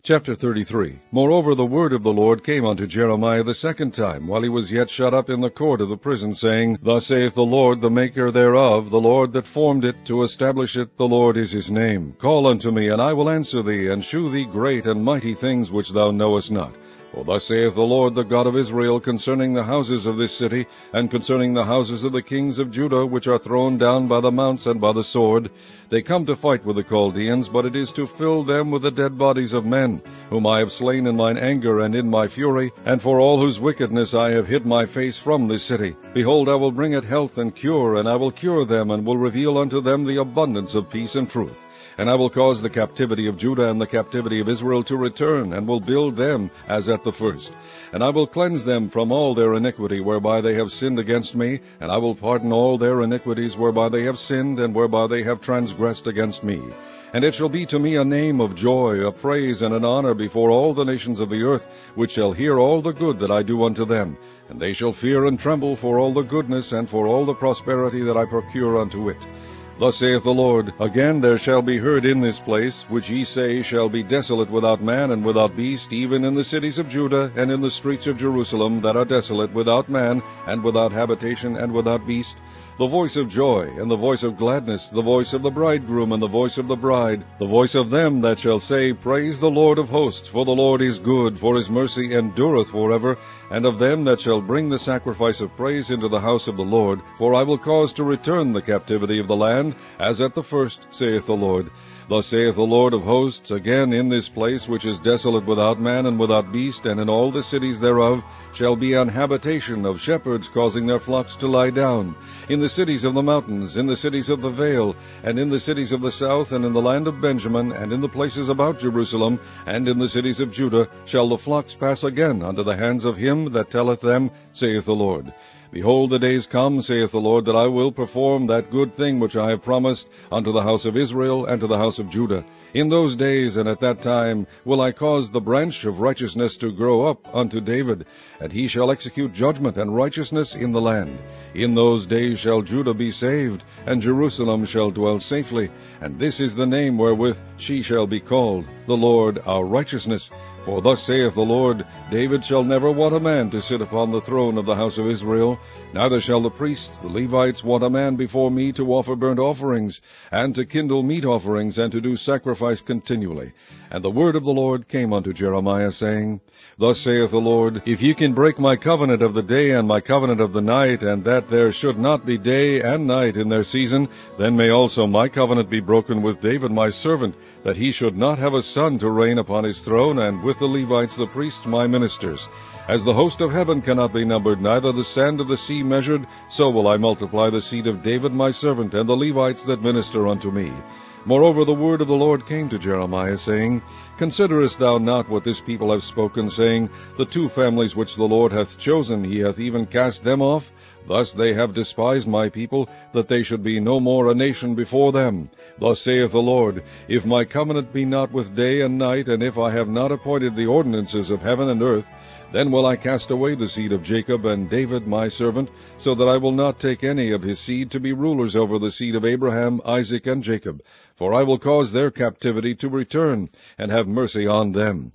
Chapter 33. Moreover, the word of the Lord came unto Jeremiah the second time, while he was yet shut up in the court of the prison, saying, Thus saith the Lord, the maker thereof, the Lord that formed it, to establish it, the Lord is his name. Call unto me, and I will answer thee, and shew thee great and mighty things which thou knowest not. For thus saith the Lord, the God of Israel, concerning the houses of this city, and concerning the houses of the kings of Judah, which are thrown down by the mounts and by the sword. They come to fight with the Chaldeans, but it is to fill them with the dead bodies of men, whom I have slain in mine anger and in my fury, and for all whose wickedness I have hid my face from this city. Behold, I will bring it health and cure, and I will cure them, and will reveal unto them the abundance of peace and truth. And I will cause the captivity of Judah and the captivity of Israel to return, and will build them as at the first. And I will cleanse them from all their iniquity whereby they have sinned against me, and I will pardon all their iniquities whereby they have sinned, and whereby they have transgressed against me. And it shall be to me a name of joy, a praise, and an honor before all the nations of the earth, which shall hear all the good that I do unto them. And they shall fear and tremble for all the goodness and for all the prosperity that I procure unto it. Thus saith the Lord, Again there shall be heard in this place, which ye say shall be desolate without man and without beast, even in the cities of Judah and in the streets of Jerusalem that are desolate without man and without habitation and without beast, the voice of joy and the voice of gladness, the voice of the bridegroom and the voice of the bride, the voice of them that shall say, Praise the Lord of hosts, for the Lord is good, for his mercy endureth forever, and of them that shall bring the sacrifice of praise into the house of the Lord, for I will cause to return the captivity of the land, as at the first, saith the Lord. Thus saith the Lord of hosts, Again in this place which is desolate without man and without beast, and in all the cities thereof, shall be an habitation of shepherds causing their flocks to lie down. In the cities of the mountains, in the cities of the vale, and in the cities of the south, and in the land of Benjamin, and in the places about Jerusalem, and in the cities of Judah, shall the flocks pass again unto the hands of him that telleth them, saith the Lord. Behold, the days come, saith the Lord, that I will perform that good thing which I have promised unto the house of Israel and to the house of Judah. In those days and at that time will I cause the branch of righteousness to grow up unto David, and he shall execute judgment and righteousness in the land. In those days shall Judah be saved, and Jerusalem shall dwell safely, and this is the name wherewith she shall be called, the Lord our righteousness. For thus saith the Lord, David shall never want a man to sit upon the throne of the house of Israel, neither shall the priests, the Levites, want a man before me to offer burnt offerings, and to kindle meat offerings, and to do sacrifice continually. And the word of the Lord came unto Jeremiah, saying, Thus saith the Lord, If ye can break my covenant of the day and my covenant of the night, and that there should not be day and night in their season, then may also my covenant be broken with David my servant, that he should not have a son to reign upon his throne, and with the Levites the priests my ministers. As the host of heaven cannot be numbered, neither the sand of the sea measured, so will I multiply the seed of David my servant, and the Levites that minister unto me. Moreover, the word of the Lord came to Jeremiah, saying, Considerest thou not what this people have spoken, saying, The two families which the Lord hath chosen, he hath even cast them off? Thus they have despised my people, that they should be no more a nation before them. Thus saith the Lord, If my covenant be not with day and night, and if I have not appointed the ordinances of heaven and earth, then will I cast away the seed of Jacob and David my servant, so that I will not take any of his seed to be rulers over the seed of Abraham, Isaac, and Jacob. For I will cause their captivity to return, and have mercy on them.